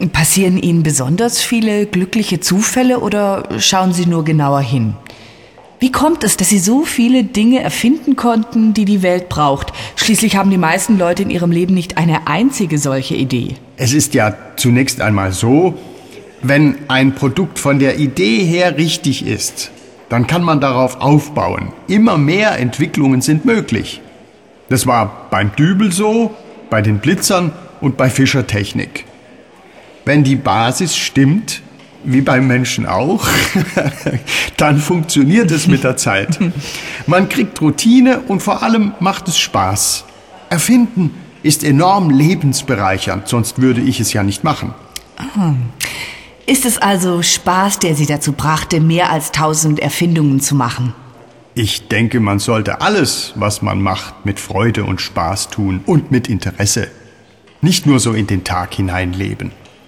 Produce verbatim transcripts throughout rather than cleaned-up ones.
Passieren Ihnen besonders viele glückliche Zufälle oder schauen Sie nur genauer hin? Wie kommt es, dass Sie so viele Dinge erfinden konnten, die die Welt braucht? Schließlich haben die meisten Leute in ihrem Leben nicht eine einzige solche Idee. Es ist ja zunächst einmal so, wenn ein Produkt von der Idee her richtig ist, dann kann man darauf aufbauen. Immer mehr Entwicklungen sind möglich. Das war beim Dübel so, bei den Blitzern und bei Fischer Technik. Wenn die Basis stimmt, wie beim Menschen auch, dann funktioniert es mit der Zeit. Man kriegt Routine und vor allem macht es Spaß. Erfinden ist enorm lebensbereichernd, sonst würde ich es ja nicht machen. Oh. Ist es also Spaß, der Sie dazu brachte, mehr als tausend Erfindungen zu machen? Ich denke, man sollte alles, was man macht, mit Freude und Spaß tun und mit Interesse. Nicht nur so in den Tag hineinleben.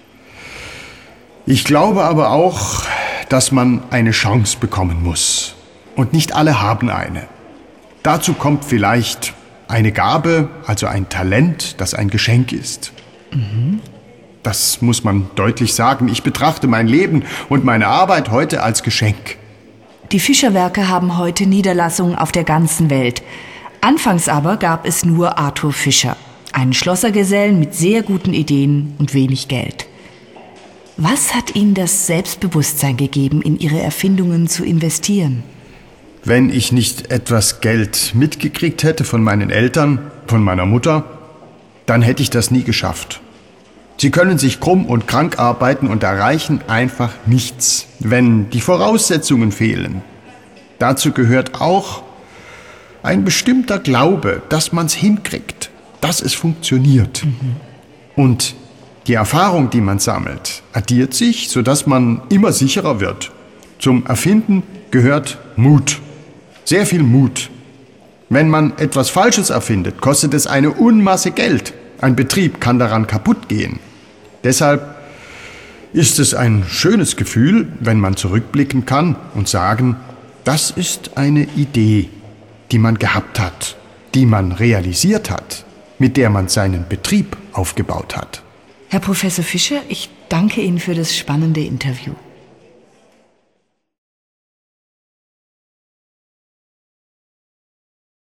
Ich glaube aber auch, dass man eine Chance bekommen muss. Und nicht alle haben eine. Dazu kommt vielleicht eine Gabe, also ein Talent, das ein Geschenk ist. Mhm. Das muss man deutlich sagen. Ich betrachte mein Leben und meine Arbeit heute als Geschenk. Die Fischer-Werke haben heute Niederlassungen auf der ganzen Welt. Anfangs aber gab es nur Arthur Fischer, einen Schlossergesellen mit sehr guten Ideen und wenig Geld. Was hat Ihnen das Selbstbewusstsein gegeben, in Ihre Erfindungen zu investieren? Wenn ich nicht etwas Geld mitgekriegt hätte von meinen Eltern, von meiner Mutter, dann hätte ich das nie geschafft. Sie können sich krumm und krank arbeiten und erreichen einfach nichts, wenn die Voraussetzungen fehlen. Dazu gehört auch ein bestimmter Glaube, dass man es hinkriegt, dass es funktioniert. Mhm. Und die Erfahrung, die man sammelt, addiert sich, sodass man immer sicherer wird. Zum Erfinden gehört Mut. Sehr viel Mut. Wenn man etwas Falsches erfindet, kostet es eine Unmasse Geld. Ein Betrieb kann daran kaputt gehen. Deshalb ist es ein schönes Gefühl, wenn man zurückblicken kann und sagen, das ist eine Idee, die man gehabt hat, die man realisiert hat, mit der man seinen Betrieb aufgebaut hat. Herr Professor Fischer, ich danke Ihnen für das spannende Interview.